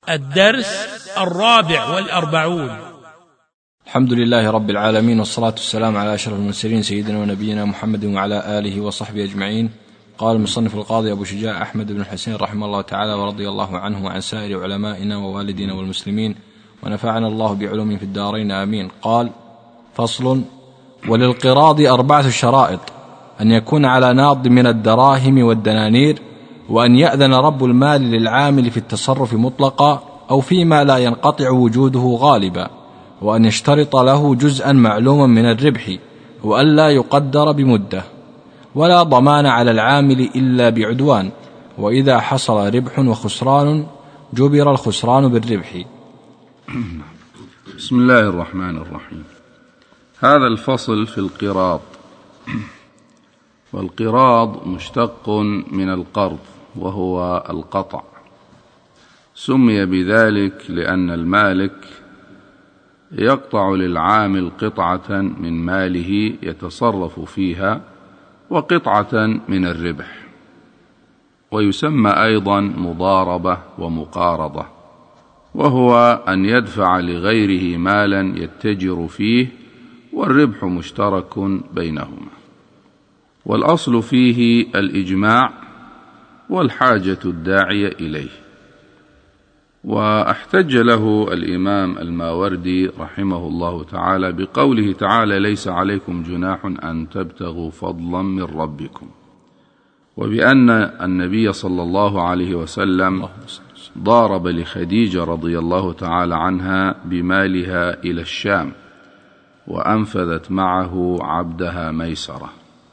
الدرس 44. الحمد لله رب العالمين، والصلاة والسلام على أشرف المرسلين سيدنا ونبينا محمد وعلى آله وصحبه أجمعين. قال المصنف القاضي أبو شجاع أحمد بن الحسين رحمه الله تعالى ورضي الله عنه وعن سائر علمائنا ووالدنا والمسلمين، ونفعنا الله بعلوم في الدارين آمين. قال: فصل: وللقراض 4 شرائط: أن يكون على ناض من الدراهم والدنانير، وأن يأذن رب المال للعامل في التصرف مطلقا أو فيما لا ينقطع وجوده غالبا، وأن يشترط له جزءا معلوما من الربح، وأن لا يقدر بمدة، ولا ضمان على العامل إلا بعدوان، وإذا حصل ربح وخسران جبر الخسران بالربح. بسم الله الرحمن الرحيم. هذا الفصل في القراض. والقراض مشتق من القرض وهو القطع، سمي بذلك لأن المالك يقطع للعامل قطعة من ماله يتصرف فيها وقطعة من الربح، ويسمى أيضا مضاربة ومقارضة، وهو أن يدفع لغيره مالا يتجر فيه والربح مشترك بينهما. والأصل فيه الإجماع والحاجة الداعية إليه. واحتج له الإمام الماوردي رحمه الله تعالى بقوله تعالى: ليس عليكم جناح أن تبتغوا فضلا من ربكم، وبأن النبي صلى الله عليه وسلم ضارب لخديجة رضي الله تعالى عنها بمالها إلى الشام، وأنفذت معه عبدها ميسرة.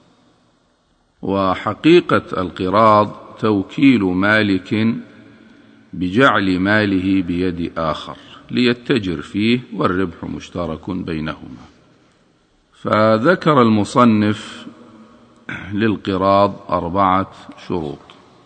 وحقيقة القراض توكيل مالك بجعل ماله بيد آخر ليتجر فيه والربح مشترك بينهما. فذكر المصنف للقراض 4 شروط،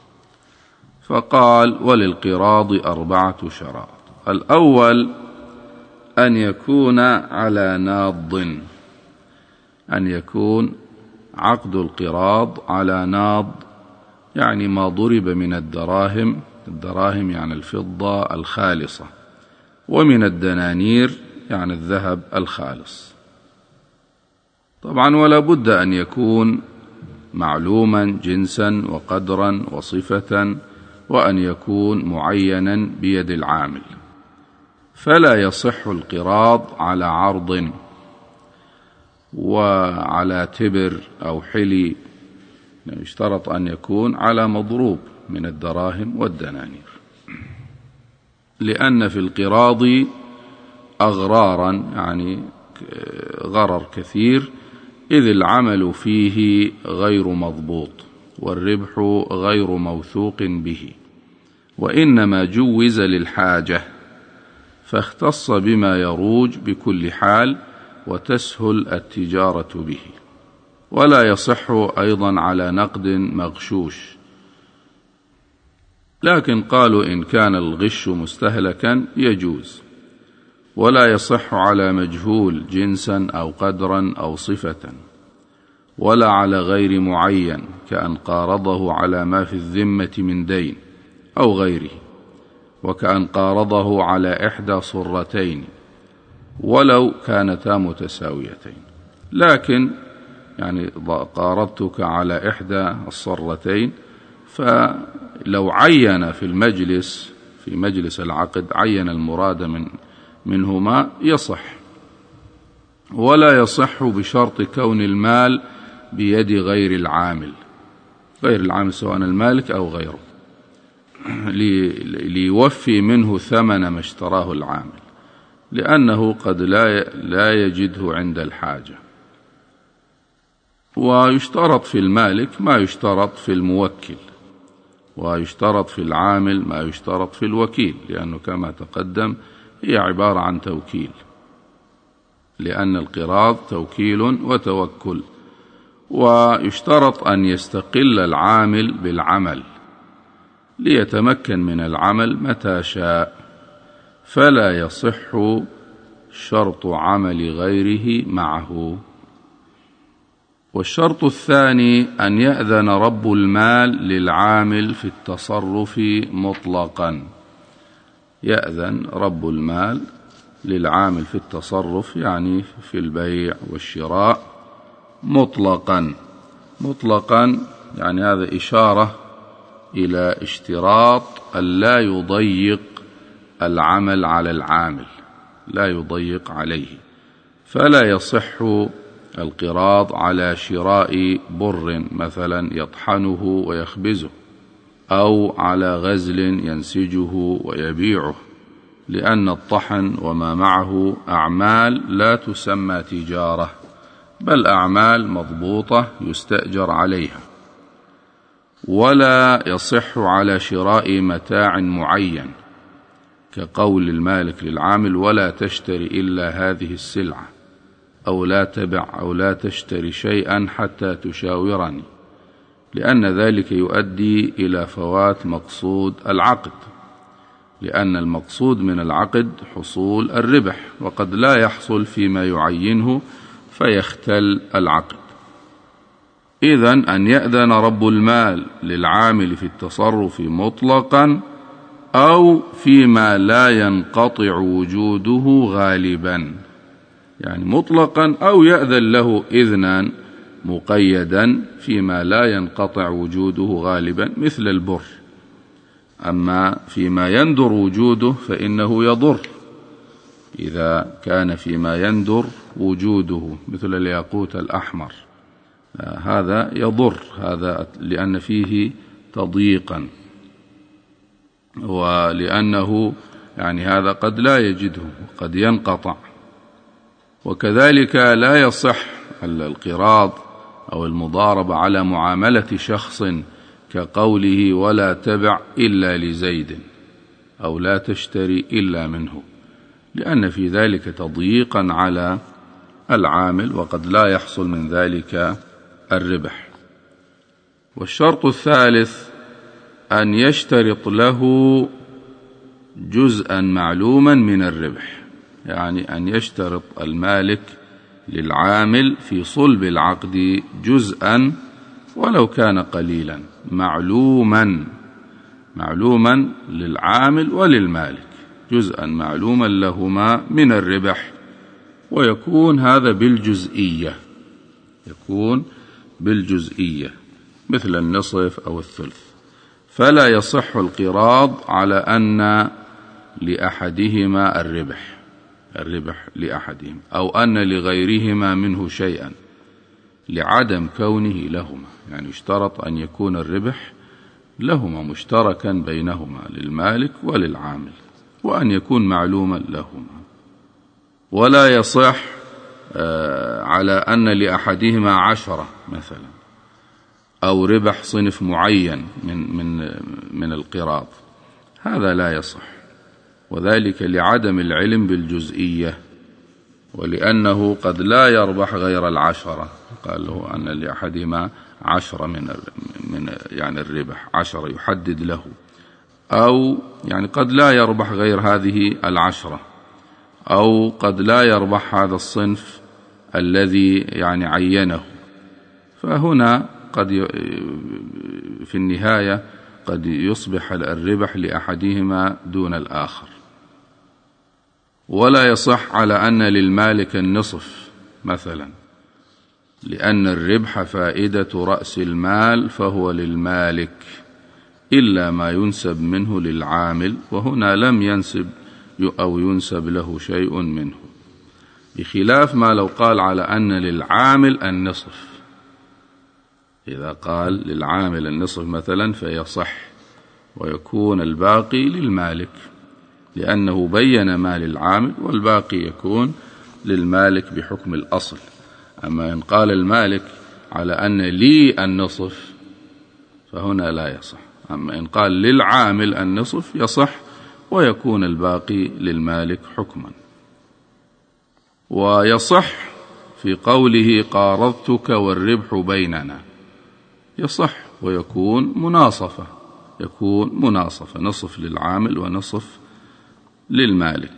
فقال: وللقراض 4 شرائط. الأول أن يكون على ناض، أن يكون عقد القراض على ناض، يعني ما ضرب من الدراهم يعني الفضة الخالصة، ومن الدنانير يعني الذهب الخالص. طبعا ولا بد أن يكون معلوما جنسا وقدرا وصفة، وأن يكون معينا بيد العامل. فلا يصح القراض على عرض وعلى تبر أو حلي، يشترط أن يكون على مضروب من الدراهم والدنانير، لأن في القراض أغرارا، يعني غرر كثير، إذ العمل فيه غير مضبوط والربح غير موثوق به، وإنما جوز للحاجة، فاختص بما يروج بكل حال وتسهل التجارة به. ولا يصح أيضا على نقد مغشوش، لكن قالوا إن كان الغش مستهلكا يجوز. ولا يصح على مجهول جنسا أو قدرا أو صفة، ولا على غير معين، كأن قارضه على ما في الذمة من دين أو غيره، وكأن قارضه على إحدى صرتين ولو كانتا متساويتين. لكن يعني قارضتك على إحدى الصرتين، فلو عين في مجلس العقد عين المراد منهما يصح. ولا يصح بشرط كون المال بيد غير العامل سواء المالك أو غيره، ليوفي منه ثمن ما اشتراه العامل، لأنه قد لا يجده عند الحاجة. ويشترط في المالك ما يشترط في الموكل، ويشترط في العامل ما يشترط في الوكيل، لأنه كما تقدم هي عبارة عن توكيل، لأن القراض توكيل وتوكل. ويشترط أن يستقل العامل بالعمل ليتمكن من العمل متى شاء، فلا يصح شرط عمل غيره معه. والشرط الثاني أن يأذن رب المال للعامل في التصرف مطلقا، يأذن رب المال للعامل في التصرف، يعني في البيع والشراء مطلقا. مطلقا يعني هذا إشارة إلى اشتراط ألا يضيق العمل على العامل، لا يضيق عليه، فلا يصح القراض على شراء بر مثلا يطحنه ويخبزه، أو على غزل ينسجه ويبيعه، لأن الطحن وما معه أعمال لا تسمى تجارة، بل أعمال مضبوطة يستأجر عليها. ولا يصح على شراء متاع معين، كقول المالك للعامل: ولا تشتري إلا هذه السلعة، أو لا تبع أو لا تشتري شيئا حتى تشاورني، لأن ذلك يؤدي إلى فوات مقصود العقد، لأن المقصود من العقد حصول الربح، وقد لا يحصل فيما يعينه فيختل العقد. إذن أن يأذن رب المال للعامل في التصرف مطلقا أو فيما لا ينقطع وجوده غالبا، يعني مطلقا أو يأذن له إذنا مقيدا فيما لا ينقطع وجوده غالبا مثل البر. أما فيما يندر وجوده فإنه يضر، إذا كان فيما يندر وجوده مثل الياقوت الأحمر هذا يضر، هذا لأن فيه تضييقا، ولأنه يعني هذا قد لا يجده، قد ينقطع. وكذلك لا يصح القراض أو المضاربة على معاملة شخص، كقوله: ولا تبع إلا لزيد، أو لا تشتري إلا منه، لأن في ذلك تضييقا على العامل، وقد لا يحصل من ذلك الربح. والشرط الثالث أن يشترط له جزءا معلوما من الربح، يعني أن يشترط المالك للعامل في صلب العقد جزءا ولو كان قليلا معلوما للعامل وللمالك، جزءا معلوما لهما من الربح، ويكون هذا بالجزئية مثل النصف أو الثلث. فلا يصح القراض على أن لأحدهما الربح لأحدهما، أو أن لغيرهما منه شيئا، لعدم كونه لهما، يعني يشترط أن يكون الربح لهما مشتركا بينهما للمالك وللعامل، وأن يكون معلوما لهما. ولا يصح على أن لأحدهما 10 مثلا، أو ربح صنف معين من القراض، هذا لا يصح، وذلك لعدم العلم بالجزئية، ولأنه قد لا يربح غير 10. قال له أن لأحدهما 10 من يعني الربح 10 يحدد له، أو يعني قد لا يربح غير هذه 10، أو قد لا يربح هذا الصنف الذي يعني عينه، فهنا قد في النهاية قد يصبح الربح لأحدهما دون الآخر. ولا يصح على أن للمالك النصف مثلا، لأن الربح فائدة رأس المال فهو للمالك، إلا ما ينسب منه للعامل، وهنا لم ينسب أو ينسب له شيء منه، بخلاف ما لو قال على أن للعامل النصف. إذا قال للعامل النصف مثلا فيصح، ويكون الباقي للمالك، لأنه بين ما للعامل، والباقي يكون للمالك بحكم الأصل. أما إن قال المالك على أن لي النصف فهنا لا يصح، أما إن قال للعامل النصف يصح، ويكون الباقي للمالك حكما. ويصح في قوله قارضتك والربح بيننا، يصح ويكون مناصفة، نصف للعامل ونصف للمالك.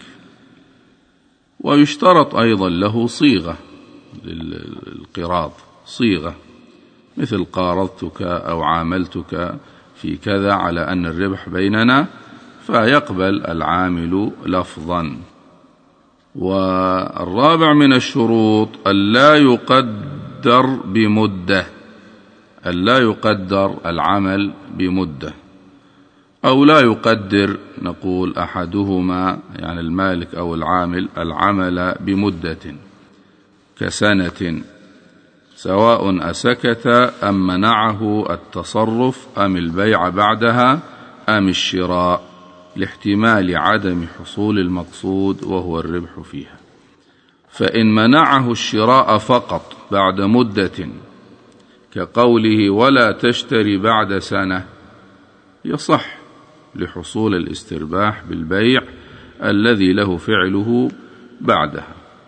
ويشترط أيضا له صيغة للقراض، صيغة مثل قارضتك أو عاملتك في كذا على أن الربح بيننا، فيقبل العامل لفظا. والرابع من الشروط ألا يقدر العمل بمدة، أو لا يقدر، نقول أحدهما يعني المالك أو العامل، العمل بمدة كسنة، سواء أسكت أم منعه التصرف أم البيع بعدها أم الشراء، لاحتمال عدم حصول المقصود وهو الربح فيها. فإن منعه الشراء فقط بعد مدة كقوله ولا تشتري بعد سنة يصح لحصول الاسترباح بالبيع الذي له فعله بعدها.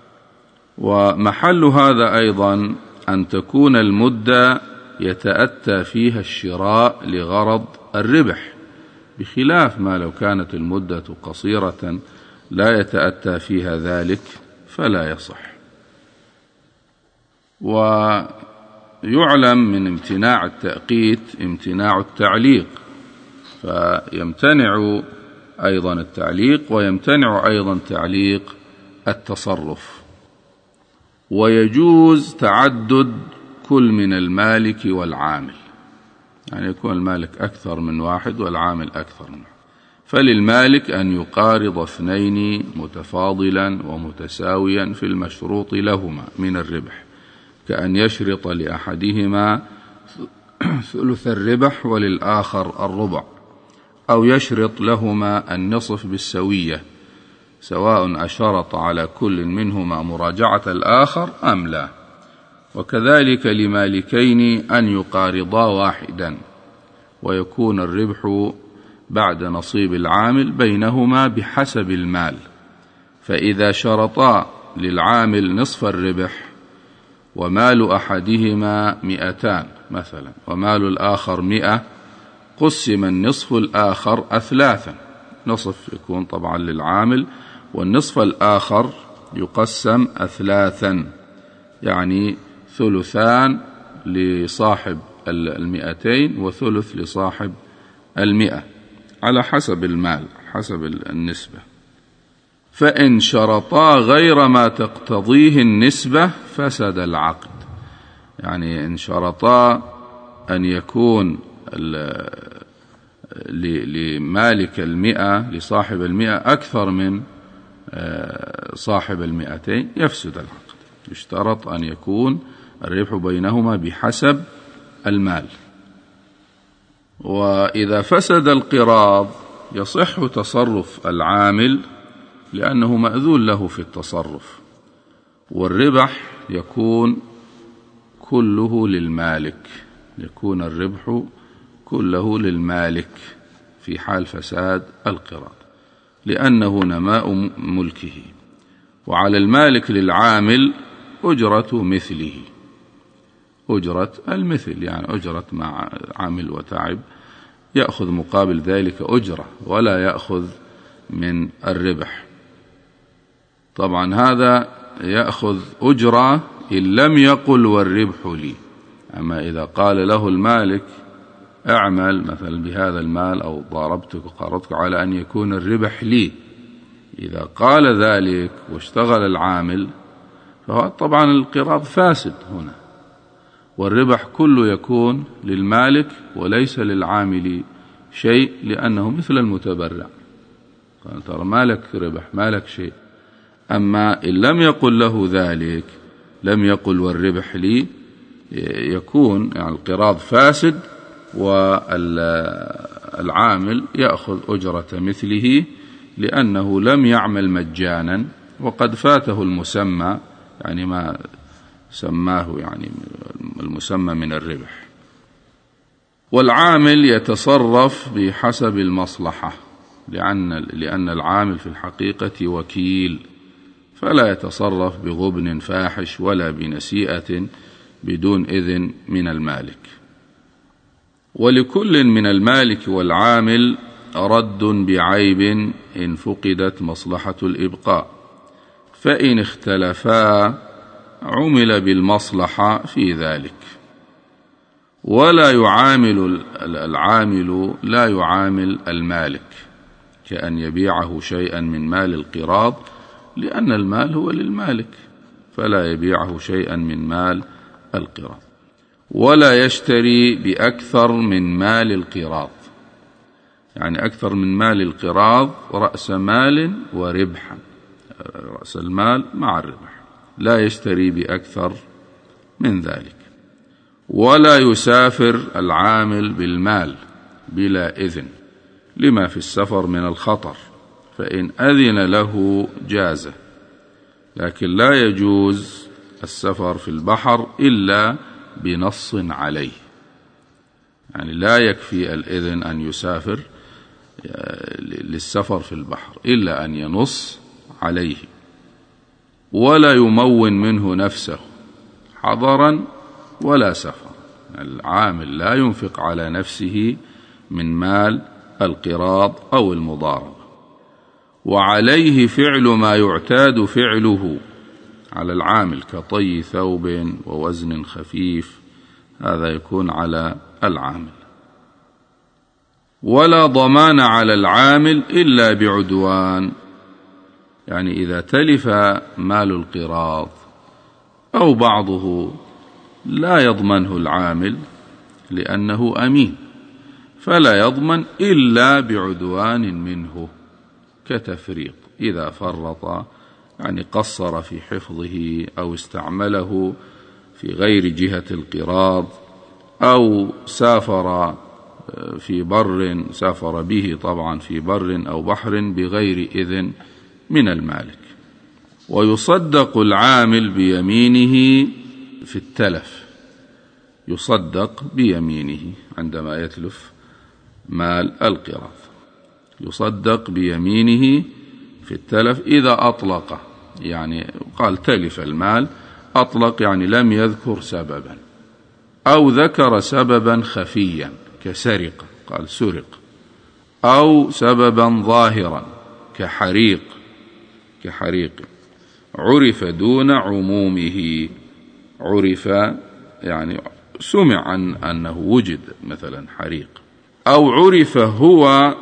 ومحل هذا أيضا أن تكون المدة يتأتى فيها الشراء لغرض الربح، بخلاف ما لو كانت المدة قصيرة لا يتأتى فيها ذلك فلا يصح. ويعلم من امتناع التأقيت امتناع التعليق، فيمتنع أيضا التعليق ويمتنع أيضا تعليق التصرف. ويجوز تعدد كل من المالك والعامل، يعني يكون المالك أكثر من واحد والعامل أكثر من واحد. فللمالك أن يقارض اثنين متفاضلا ومتساويا في المشروط لهما من الربح، كأن يشرط لأحدهما ثلث الربح وللآخر الربع، أو يشرط لهما النصف بالسوية، سواء أشرط على كل منهما مراجعة الآخر أم لا. وكذلك لمالكين أن يقارضا واحدا، ويكون الربح بعد نصيب العامل بينهما بحسب المال. فإذا شرطا للعامل نصف الربح ومال أحدهما 200 مثلا ومال الآخر 100، قسم النصف الآخر أثلاثا، نصف يكون طبعا للعامل والنصف الآخر يقسم أثلاثا، يعني ثلثان لصاحب 200 وثلث لصاحب 100 على حسب المال حسب النسبة. فإن شرطا غير ما تقتضيه النسبة فسد العقد، يعني إن شرطا أن يكون لمالك 100 لصاحب 100 أكثر من صاحب 200 يفسد العقد. يشترط أن يكون الربح بينهما بحسب المال. وإذا فسد القراض يصح تصرف العامل لأنه مأذون له في التصرف، والربح يكون كله للمالك، يكون الربح كله للمالك في حال فساد القراض لأنه نماء ملكه. وعلى المالك للعامل أجرة مثله، أجرة المثل، يعني أجرة مع عامل وتعب يأخذ مقابل ذلك أجرة ولا يأخذ من الربح. طبعا هذا يأخذ أجرة إن لم يقل والربح لي. أما إذا قال له المالك أعمل مثلا بهذا المال أو ضاربتك وقارضتك على أن يكون الربح لي، إذا قال ذلك واشتغل العامل فهو طبعا القراض فاسد هنا، والربح كله يكون للمالك وليس للعامل شيء، لأنه مثل المتبرع، ترى مالك ربح مالك شيء. أما إن لم يقل له ذلك، لم يقل والربح لي، يكون يعني القراض فاسد والعامل يأخذ أجرة مثله لأنه لم يعمل مجانا وقد فاته المسمى، يعني ما سماه يعني المسمى من الربح. والعامل يتصرف بحسب المصلحة، لأن العامل في الحقيقة وكيل، فلا يتصرف بغبن فاحش ولا بنسيئة بدون إذن من المالك. ولكل من المالك والعامل رد بعيب إن فقدت مصلحة الإبقاء، فإن اختلفا عمل بالمصلحة في ذلك. ولا يعامل العامل لا يعامل المالك كأن يبيعه شيئا من مال القراض، لأن المال هو للمالك، فلا يبيعه شيئا من مال القراض. ولا يشتري بأكثر من مال القراض، يعني أكثر من مال القراض رأس مال وربحا، رأس المال مع الربح، لا يشتري بأكثر من ذلك. ولا يسافر العامل بالمال بلا إذن لما في السفر من الخطر، فإن أذن له جازه، لكن لا يجوز السفر في البحر إلا بنص عليه، يعني لا يكفي الإذن أن يسافر للسفر في البحر إلا أن ينص عليه. ولا يمون منه نفسه حضرا ولا سفر، العامل لا ينفق على نفسه من مال القراض أو المضاربة. وعليه فعل ما يعتاد فعله على العامل كطي ثوب ووزن خفيف، هذا يكون على العامل. ولا ضمان على العامل إلا بعدوان، يعني إذا تلف مال القراض أو بعضه لا يضمنه العامل لأنه أمين، فلا يضمن إلا بعدوان منه كتفريط، إذا فرط يعني قصر في حفظه أو استعمله في غير جهة القراض، أو سافر في بر، سافر به طبعا في بر أو بحر بغير إذن من المالك. ويصدق العامل بيمينه في التلف، يصدق بيمينه عندما يتلف مال القراض، يصدق بيمينه في التلف إذا أطلقه، يعني قال تلف المال، أطلق يعني لم يذكر سببا، أو ذكر سببا خفيا كسرقة، قال سرق، أو سببا ظاهرا كحريق عرف دون عمومه، عرف يعني سمع عن أنه وجد مثلا حريق، أو عرف هو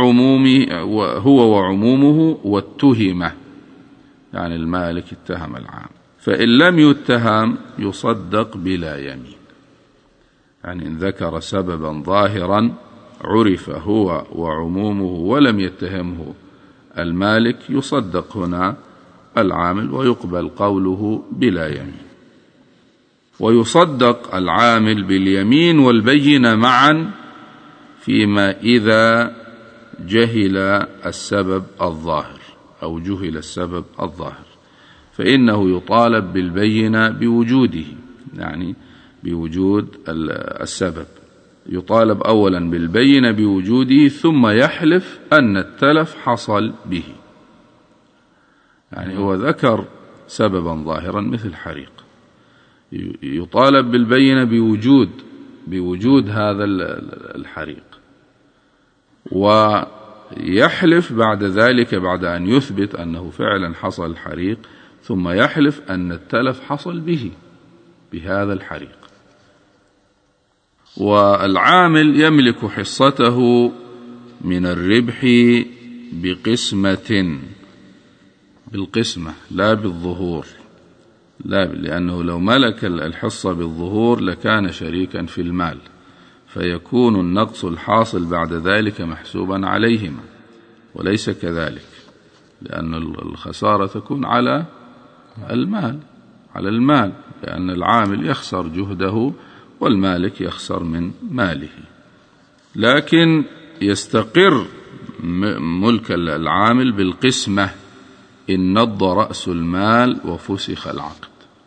وعمومه واتهمه، يعني المالك اتهم العام، فإن لم يتهم يصدق بلا يمين، يعني إن ذكر سببا ظاهرا عرف هو وعمومه ولم يتهمه المالك يصدق هنا العامل ويقبل قوله بلا يمين. ويصدق العامل باليمين والبينة معا فيما إذا جهل السبب الظاهر أو جهل السبب الظاهر، فإنه يطالب بالبينة بوجوده، يعني بوجود السبب، يطالب أولا بالبينة بوجوده ثم يحلف أن التلف حصل به، يعني هو ذكر سببا ظاهرا مثل حريق، يطالب بالبينة بوجود هذا الحريق، ويحلف بعد ذلك بعد أن يثبت أنه فعلا حصل الحريق، ثم يحلف أن التلف حصل به بهذا الحريق. والعامل يملك حصته من الربح بالقسمة لا بالظهور، لا، لأنه لو ملك الحصة بالظهور لكان شريكا في المال، فيكون النقص الحاصل بعد ذلك محسوبا عليهما، وليس كذلك، لأن الخسارة تكون على المال، لأن العامل يخسر جهده والمالك يخسر من ماله. لكن يستقر ملك العامل بالقسمة إن نض رأس المال وفسخ العقد،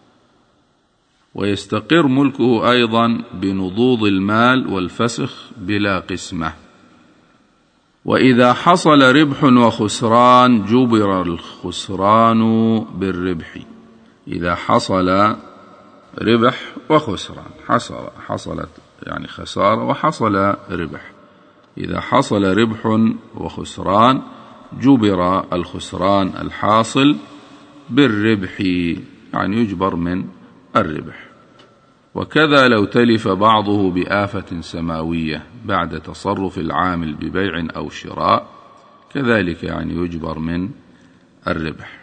ويستقر ملكه أيضا بنضوض المال والفسخ بلا قسمة. وإذا حصل ربح وخسران جبر الخسران بالربح، إذا حصل ربح وخسران، حصلت يعني خسارة وحصل ربح، إذا حصل ربح وخسران جبر الخسران الحاصل بالربح، يعني يجبر من الربح. وكذا لو تلف بعضه بآفة سماوية بعد تصرف العامل ببيع أو شراء كذلك يعني يجبر من الربح.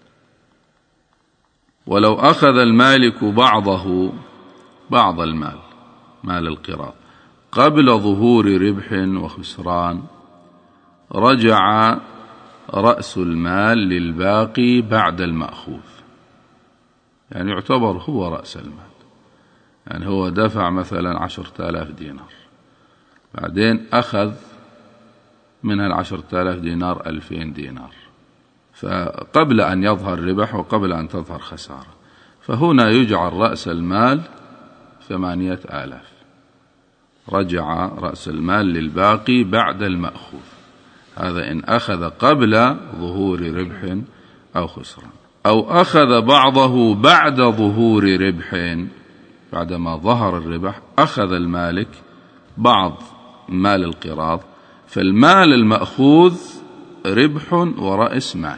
ولو أخذ المالك بعض المال، مال القراض، قبل ظهور ربح وخسران، رجع رأس المال للباقي بعد المأخوذ. يعني يعتبر هو رأس المال. يعني هو دفع مثلا 10,000 دينار، بعدين أخذ من 10,000 دينار 2000 دينار، فقبل أن يظهر ربح وقبل أن تظهر خسارة، فهنا يجعل رأس المال 8,000. رجع رأس المال للباقي بعد المأخوذ. هذا إن أخذ قبل ظهور ربح أو خسران. أو أخذ بعضه بعد ظهور ربح، بعدما ظهر الربح أخذ المالك بعض مال القراض، فالمال المأخوذ ربح ورأس مال.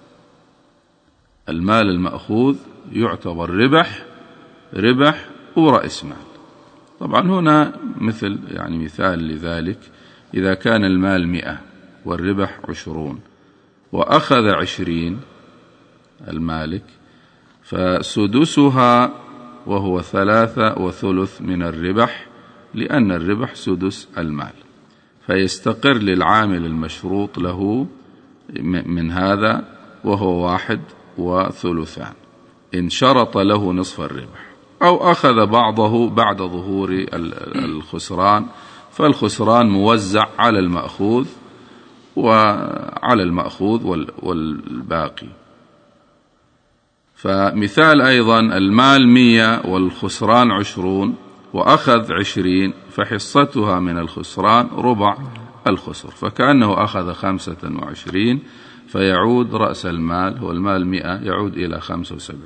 المال المأخوذ يعتبر ربح ورأس مال. طبعا هنا مثال لذلك، إذا كان المال 100 والربح 20 وأخذ 20 المالك، فسدسها وهو 3/3 من الربح، لأن الربح سدس المال، فيستقر للعامل المشروط له من هذا وهو 1/3 إن شرط له نصف الربح. أو أخذ بعضه بعد ظهور الخسران، فالخسران موزع على المأخوذ والباقي. فمثال أيضا المال 100 والخسران 20 وأخذ 20، فحصتها من الخسران ربع الخسر، فكأنه أخذ 25، فيعود رأس المال هو المال 100 يعود إلى 75.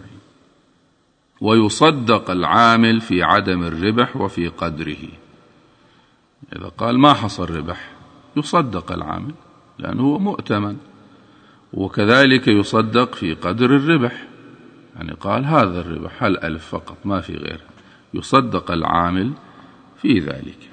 ويصدق العامل في عدم الربح وفي قدره. إذا قال ما حصل ربح يصدق العامل لأنه هو مؤتمن، وكذلك يصدق في قدر الربح. يعني قال هذا الربح 1000 فقط ما في غيره، يصدق العامل في ذلك.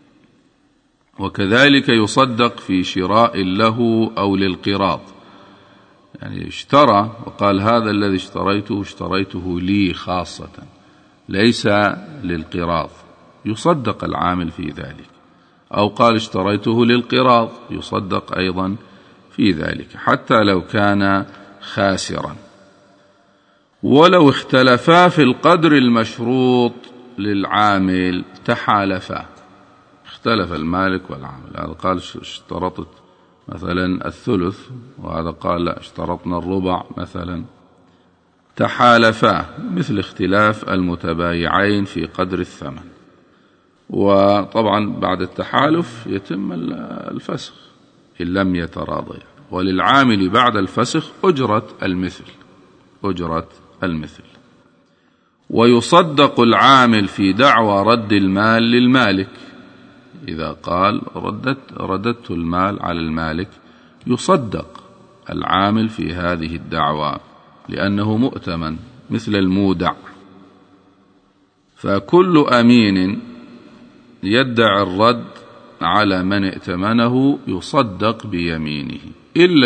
وكذلك يصدق في شراء له أو للقراض. يعني اشترى وقال هذا الذي اشتريته لي خاصة ليس للقراض، يصدق العامل في ذلك. أو قال اشتريته للقراض، يصدق أيضا في ذلك حتى لو كان خاسرا. ولو اختلفا في القدر المشروط للعامل تحالفا، اختلف المالك والعامل، هذا قال اشترطت مثلا 1/3 وهذا قال لا اشترطنا الربع مثلا، تحالفا مثل اختلاف المتبايعين في قدر الثمن. وطبعا بعد التحالف يتم الفسخ إن لم يتراضيا، وللعامل بعد الفسخ أجرة المثل. ويصدق العامل في دعوى رد المال للمالك. إذا قال رددت المال على المالك، يصدق العامل في هذه الدعوى لأنه مؤتمن مثل المودع. فكل أمين يدعي الرد على من ائتمنه يصدق بيمينه إلا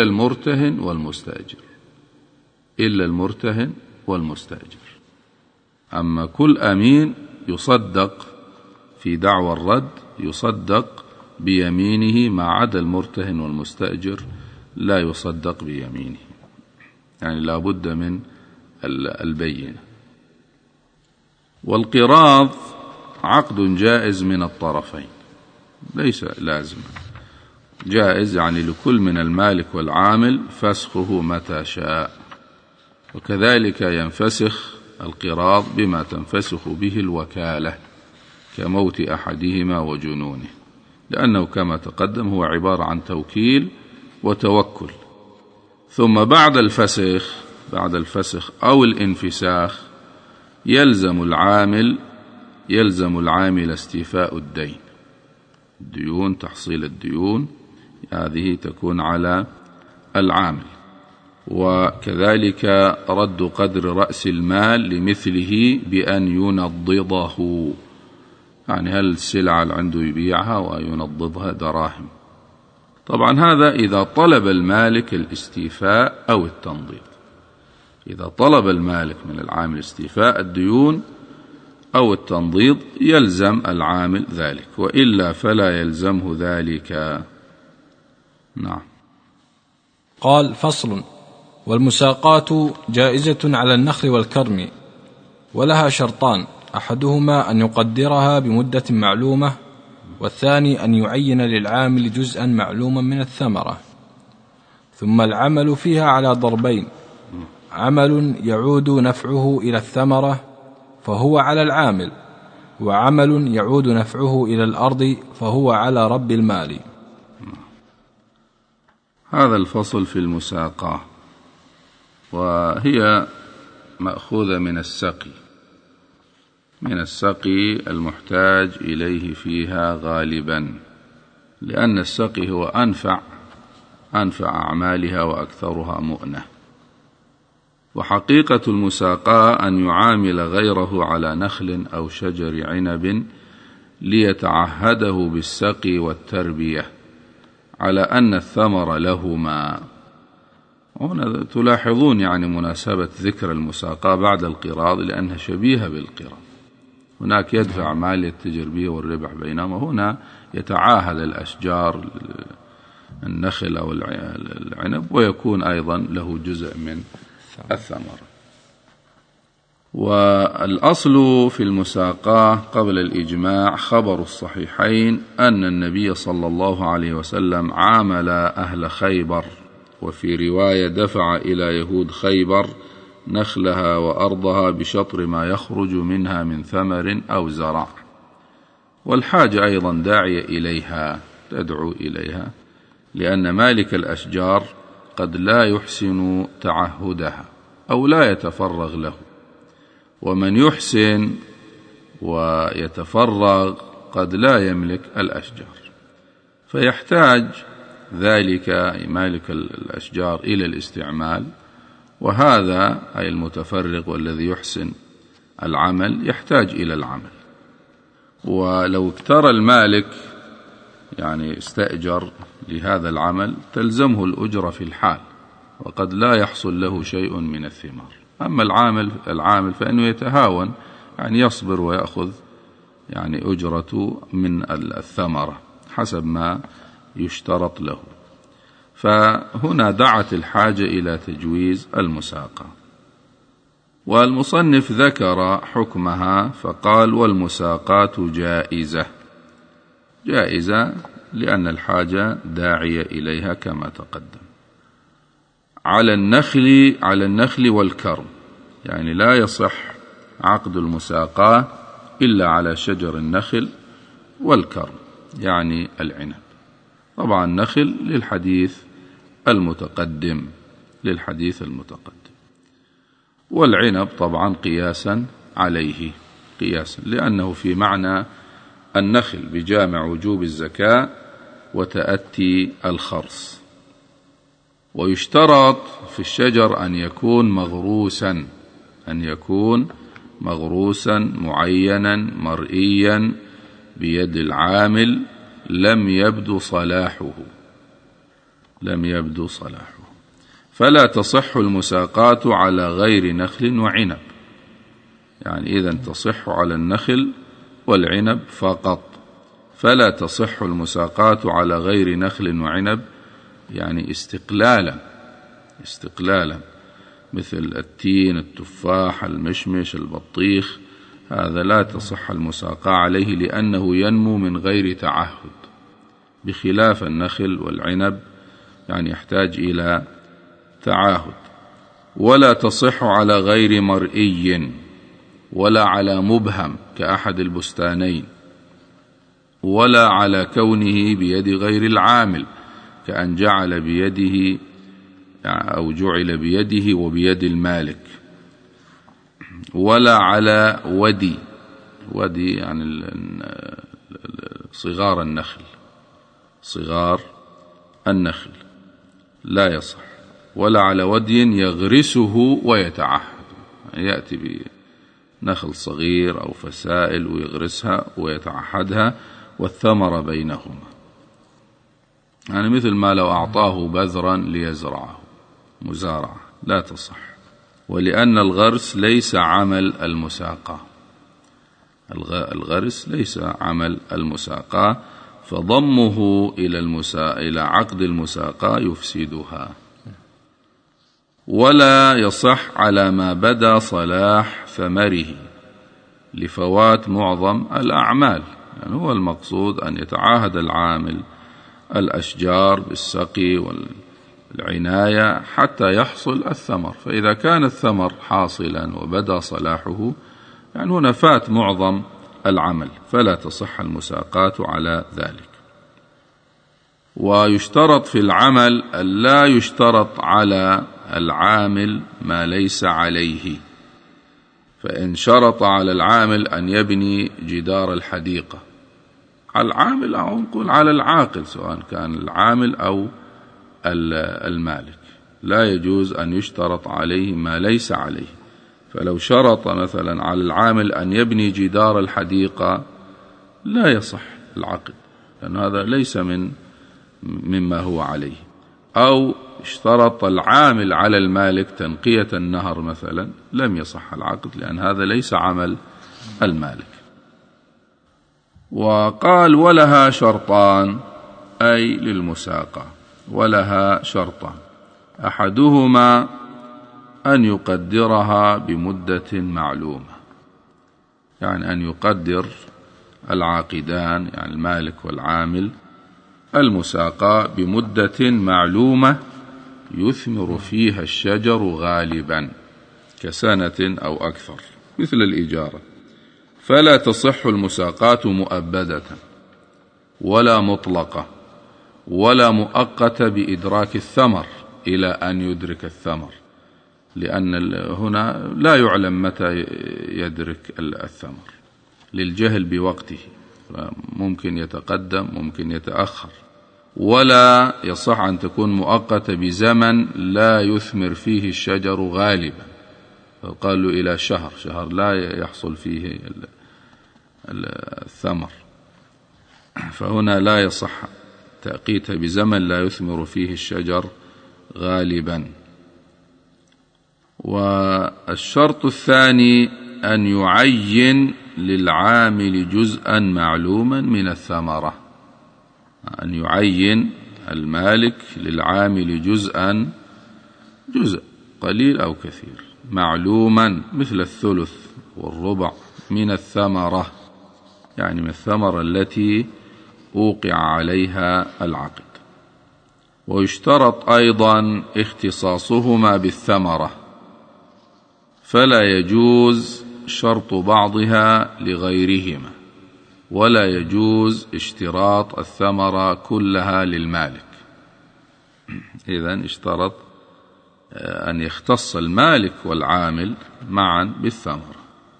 المرتهن والمستأجر. أما كل أمين يصدق في دعوى الرد يصدق بيمينه، ما عدا المرتهن والمستأجر لا يصدق بيمينه، يعني لا بد من البينة. والقراض عقد جائز من الطرفين، ليس لازم، جائز يعني لكل من المالك والعامل فسخه متى شاء. وكذلك ينفسخ القراض بما تنفسخ به الوكالة كموت أحدهما وجنونه، لأنه كما تقدم هو عبارة عن توكيل وتوكل. ثم بعد الفسخ أو الانفساخ يلزم العامل استيفاء الديون، تحصيل الديون، هذه تكون على العامل. وكذلك رد قدر رأس المال لمثله بأن ينضضه، يعني هل السلعة اللي عنده يبيعها وينضضها دراهم، طبعا هذا إذا طلب المالك الاستيفاء أو التنضيد. إذا طلب المالك من العامل استيفاء الديون أو التنضيد يلزم العامل ذلك، وإلا فلا يلزمه ذلك. نعم. قال: فصل: والمساقات جائزة على النخل والكرم، ولها شرطان: أحدهما أن يقدرها بمدة معلومة، والثاني أن يعين للعامل جزءا معلوما من الثمرة. ثم العمل فيها على ضربين: عمل يعود نفعه إلى الثمرة فهو على العامل، وعمل يعود نفعه إلى الأرض فهو على رب المال. هذا الفصل في المساقاة، وهي مأخوذة من السقي، من السقي المحتاج إليه فيها غالبا، لأن السقي هو أنفع أعمالها وأكثرها مؤنة. وحقيقة المساقاة أن يعامل غيره على نخل أو شجر عنب ليتعهده بالسقي والتربية على أن الثمر لهما. هنا تلاحظون يعني مناسبة ذكر المساقاة بعد القراض، لأنها شبيهة بالقراض. هناك يدفع مال يتجر به والربح، بينما هنا يتعاهد الأشجار النخل أو العنب، ويكون أيضا له جزء من الثمر. والأصل في المساقاة قبل الإجماع خبر الصحيحين أن النبي صلى الله عليه وسلم عامل أهل خيبر، وفي رواية دفع إلى يهود خيبر نخلها وأرضها بشطر ما يخرج منها من ثمر أو زرع، والحاجة أيضا داعية إليها، تدعو إليها، لأن مالك الأشجار قد لا يحسن تعهدها أو لا يتفرغ له، ومن يحسن ويتفرغ قد لا يملك الأشجار، فيحتاج ذلك مالك الأشجار إلى الاستعمال، وهذا أي المتفرغ والذي يحسن العمل يحتاج إلى العمل. ولو اكترى المالك يعني استأجر لهذا العمل تلزمه الأجرة في الحال، وقد لا يحصل له شيء من الثمار. أما العامل فإنه يتهاون، يعني يصبر ويأخذ يعني أجرته من الثمرة حسب ما يشترط له. فهنا دعت الحاجة إلى تجويز المساقاة. والمصنف ذكر حكمها فقال: والمساقاة جائزة لأن الحاجة داعية إليها كما تقدم. على النخل والكرم، يعني لا يصح عقد المساقاة إلا على شجر النخل والكرم، يعني العنب. طبعا النخل للحديث المتقدم، والعنب طبعا قياسا عليه، لأنه في معنى النخل بجامع وجوب الزكاة وتأتي الخرص. ويشترط في الشجر أن يكون مغروسا معينا مرئيا بيد العامل لم يبدو صلاحه، فلا تصح المساقاة على غير نخل وعنب، يعني إذن تصح على النخل والعنب فقط، فلا تصح المساقاة على غير نخل وعنب، يعني استقلالا مثل التين، التفاح، المشمش، البطيخ، هذا لا تصح المساقاة عليه لأنه ينمو من غير تعهد، بخلاف النخل والعنب يعني يحتاج إلى تعاهد. ولا تصح على غير مرئي، ولا على مبهم كأحد البستانين، ولا على كونه بيد غير العامل كأن جعل بيده أو جعل بيده وبيد المالك، ولا على ودي يعني صغار النخل لا يصح، ولا على ودي يغرسه ويتعهد، يأتي بنخل صغير أو فسائل ويغرسها ويتعهدها والثمر بينهما. يعني مثل ما لو أعطاه بذرا ليزرعه، مزارعة لا تصح، ولأن الغرس ليس عمل المساقة، الغرس ليس عمل المساقة، فضمه إلى عقد المساقة يفسدها. ولا يصح على ما بدا صلاح ثمره لفوات معظم الأعمال، يعني هو المقصود أن يتعاهد العامل الأشجار بالسقي والعناية حتى يحصل الثمر، فإذا كان الثمر حاصلا وبدا صلاحه يعني هنا فات معظم العمل، فلا تصح المساقات على ذلك. ويشترط في العمل ألا يشترط على العامل ما ليس عليه، فإن شرط على العامل أن يبني جدار الحديقة، على العامل أو نقول على العاقل سواء كان العامل أو المالك، لا يجوز أن يشترط عليه ما ليس عليه. فلو شرط مثلا على العامل أن يبني جدار الحديقة لا يصح العقد، لأن هذا ليس مما هو عليه. أو اشترط العامل على المالك تنقية النهر مثلا، لم يصح العقد، لأن هذا ليس عمل المالك. وقال ولها شرطان، أي للمساقة ولها شرطان، أحدهما أن يقدرها بمدة معلومة، يعني أن يقدر العاقدان يعني المالك والعامل المساقة بمدة معلومة يثمر فيها الشجر غالبا كسنة أو أكثر، مثل الإجارة. فلا تصح المساقات مؤبدة ولا مطلقة ولا مؤقتة بإدراك الثمر إلى أن يدرك الثمر، لأن هنا لا يعلم متى يدرك الثمر للجهل بوقته، ممكن يتقدم ممكن يتأخر. ولا يصح أن تكون مؤقتة بزمن لا يثمر فيه الشجر غالبا، قالوا إلى شهر لا يحصل فيه الثمر، فهنا لا يصح تأقيتها بزمن لا يثمر فيه الشجر غالبا. والشرط الثاني أن يعين للعامل جزءا معلوما من الثمرة، أن يعين المالك للعامل جزء قليل أو كثير معلوما، مثل الثلث والربع من الثمرة، يعني من الثمرة التي أوقع عليها العقد. ويشترط أيضا اختصاصهما بالثمرة، فلا يجوز شرط بعضها لغيرهما، ولا يجوز اشتراط الثمرة كلها للمالك. إذن اشترط أن يختص المالك والعامل معا بالثمرة.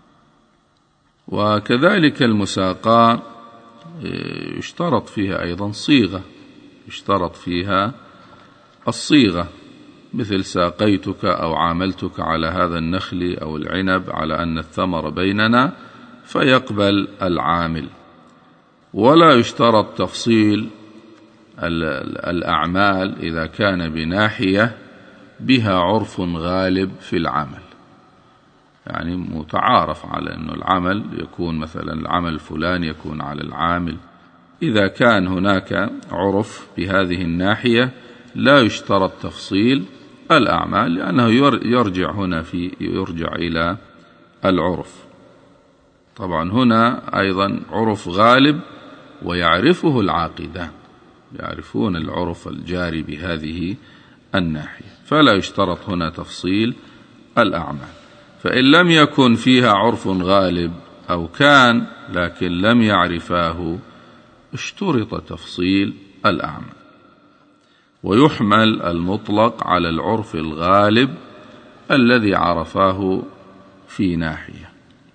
وكذلك المساقاة يشترط فيها أيضا صيغة، يشترط فيها الصيغة، مثل ساقيتك أو عاملتك على هذا النخل أو العنب على أن الثمر بيننا، فيقبل العامل. ولا يشترط تفصيل الأعمال إذا كان بناحية بها عرف غالب في العمل، يعني متعارف على أنه العمل يكون مثلا العمل الفلاني يكون على العامل، إذا كان هناك عرف بهذه الناحية لا يشترط تفصيل الأعمال، لأنه يرجع إلى العرف. طبعا هنا أيضا عرف غالب ويعرفه العاقدان، يعرفون العرف الجاري بهذه الناحية، فلا يشترط هنا تفصيل الأعمال. فإن لم يكن فيها عرف غالب أو كان لكن لم يعرفاه اشترط تفصيل الأعمال. ويحمل المطلق على العرف الغالب الذي عرفاه في ناحية.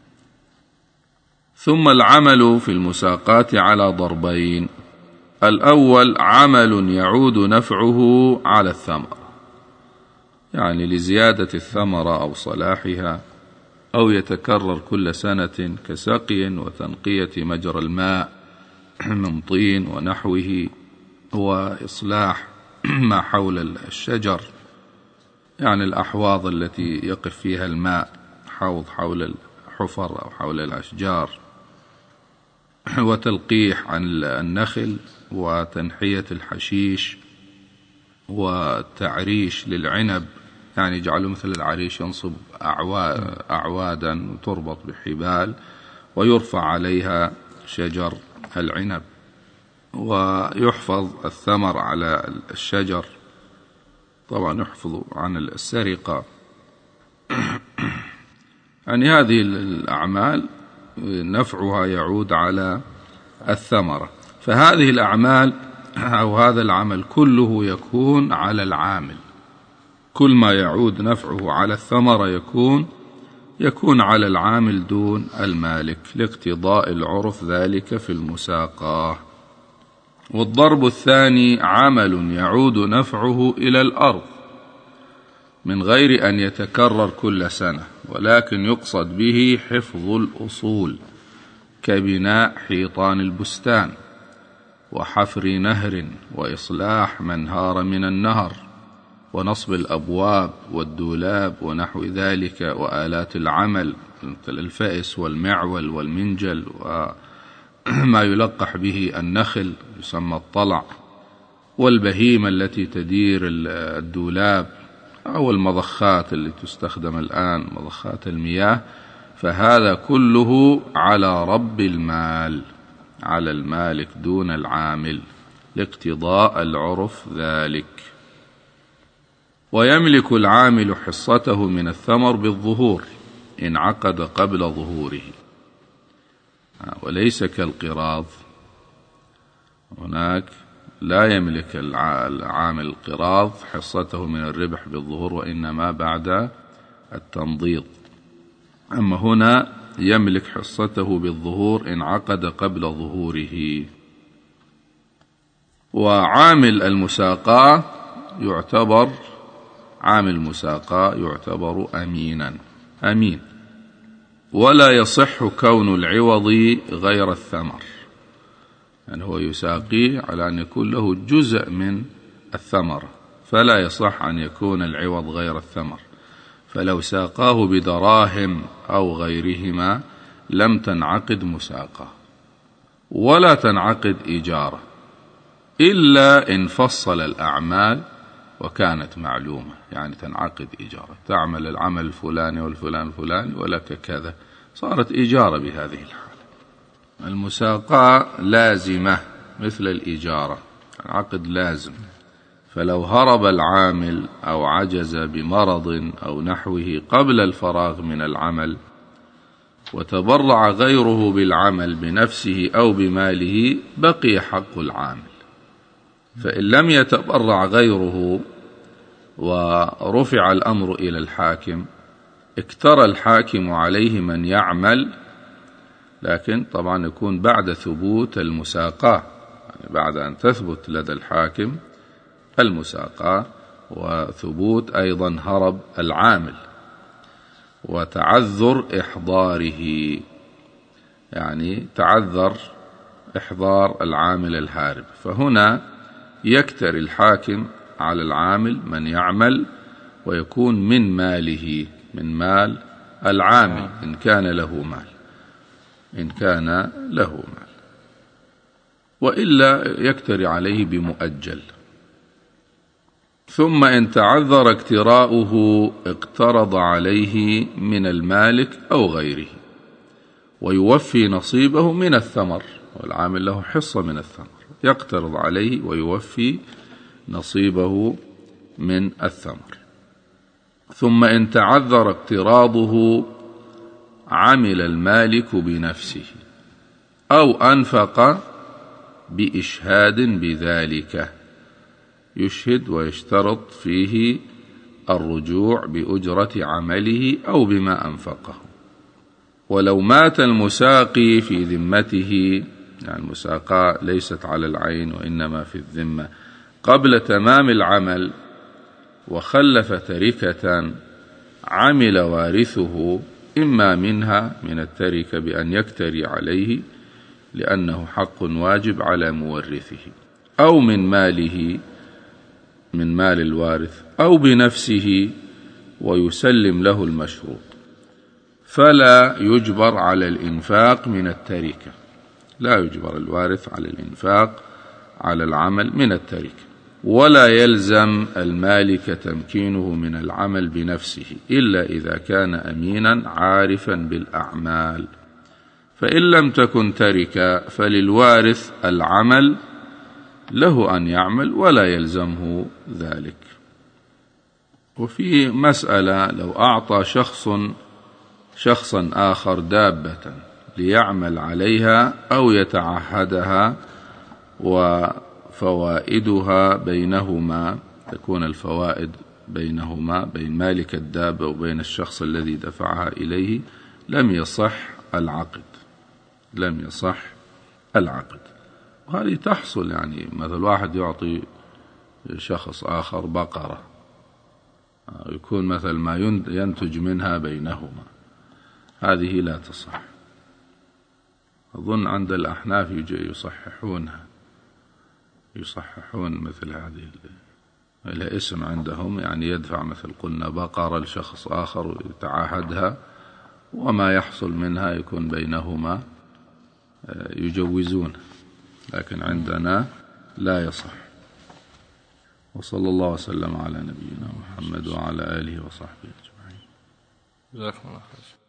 ثم العمل في المساقات على ضربين: الأول عمل يعود نفعه على الثمرة، يعني لزيادة الثمرة أو صلاحها، أو يتكرر كل سنة كسقي وتنقية مجرى الماء من طين ونحوه، وإصلاح ما حول الشجر، يعني الأحواض التي يقف فيها الماء، حول الحفر أو حول الأشجار، وتلقيح عن النخل، وتنحية الحشيش، والتعريش للعنب، يعني يجعلوا مثل العريش، ينصب أعوادا تربط بحبال ويرفع عليها شجر العنب، ويحفظ الثمر على الشجر، طبعا يحفظ عن السرقة. يعني هذه الأعمال نفعها يعود على الثمرة. فهذه الأعمال أو هذا العمل كله يكون على العامل، كل ما يعود نفعه على الثمرة يكون على العامل دون المالك، لاقتضاء العرف ذلك في المساقاة. والضرب الثاني عمل يعود نفعه إلى الأرض من غير أن يتكرر كل سنة، ولكن يقصد به حفظ الأصول، كبناء حيطان البستان، وحفر نهر، وإصلاح من هار من النهر، ونصب الأبواب والدولاب ونحو ذلك، وآلات العمل مثل الفأس والمعول والمنجل، وما يلقح به النخل يسمى الطلع، والبهيمة التي تدير الدولاب، أو المضخات اللي تستخدم الآن، مضخات المياه. فهذا كله على رب المال، على المالك دون العامل، لاقتضاء العرف ذلك. ويملك العامل حصته من الثمر بالظهور إن عقد قبل ظهوره، وليس كالقراض. هناك لا يملك العامل القراض حصته من الربح بالظهور، وإنما بعد التنضيد. أما هنا يملك حصته بالظهور إن عقد قبل ظهوره. وعامل المساقاة يعتبر أمين، ولا يصح كون العوض غير الثمر، يعني هو يساقيه على أن يكون له جزء من الثمرة، فلا يصح أن يكون العوض غير الثمر. فلو ساقاه بدراهم أو غيرهما لم تنعقد مساقة، ولا تنعقد إجارة، إلا إن فصل الأعمال وكانت معلومة، يعني تنعقد إجارة، تعمل العمل الفلاني والفلان الفلاني ولك كذا، صارت إجارة بهذه الحالة. المساقاة لازمة مثل الإجارة، عقد لازم. فلو هرب العامل أو عجز بمرض أو نحوه قبل الفراغ من العمل، وتبرع غيره بالعمل بنفسه أو بماله، بقي حق العامل. فإن لم يتبرع غيره ورفع الأمر إلى الحاكم، اكترى الحاكم عليه من يعمل، لكن طبعا يكون بعد ثبوت المساقاة، يعني بعد أن تثبت لدى الحاكم المساقاة، وثبوت أيضا هرب العامل، وتعذر إحضاره، يعني تعذر إحضار العامل الهارب. فهنا يكتري الحاكم على العامل من يعمل، ويكون من ماله، من مال العامل إن كان له مال، وإلا يكتري عليه بمؤجل. ثم إن تعذر اكتراؤه اقترض عليه من المالك أو غيره، ويوفي نصيبه من الثمر، والعامل له حصة من الثمر، يقترض عليه ويوفي نصيبه من الثمر. ثم إن تعذر اقتراضه عمل المالك بنفسه، أو أنفق بإشهاد بذلك، يشهد ويشترط فيه الرجوع بأجرة عمله أو بما أنفقه. ولو مات المساقي في ذمته، يعني المساقاة ليست على العين وإنما في الذمة، قبل تمام العمل، وخلف تركة، عمل وارثه إما منها من التركة بأن يكتري عليه لأنه حق واجب على مورثه، أو من ماله، من مال الوارث، أو بنفسه ويسلم له المشروط، فلا يجبر على الإنفاق من التركة، لا يجبر الوارث على الإنفاق على العمل من التركة، ولا يلزم المالك تمكينه من العمل بنفسه إلا إذا كان أمينا عارفا بالأعمال، فإن لم تكن تركة فللوارث العمل، له أن يعمل ولا يلزمه ذلك. وفي مسألة: لو أعطى شخصا آخر دابة ليعمل عليها أو يتعهدها وفوائدها بينهما، تكون الفوائد بينهما بين مالك الدابة وبين الشخص الذي دفعها إليه، لم يصح العقد، لم يصح العقد. وهذه تحصل، يعني مثل واحد يعطي شخص آخر بقرة، يكون مثل ما ينتج منها بينهما، هذه لا تصح. أظن عند الأحناف يصححون مثل هذه الاسم عندهم، يعني يدفع مثل قلنا بقرة لشخص آخر ويتعاهدها، وما يحصل منها يكون بينهما يجوزون، لكن عندنا لا يصح. وصلى الله وسلم على نبينا محمد وعلى آله وصحبه أجمعين. جزاكم الله خير.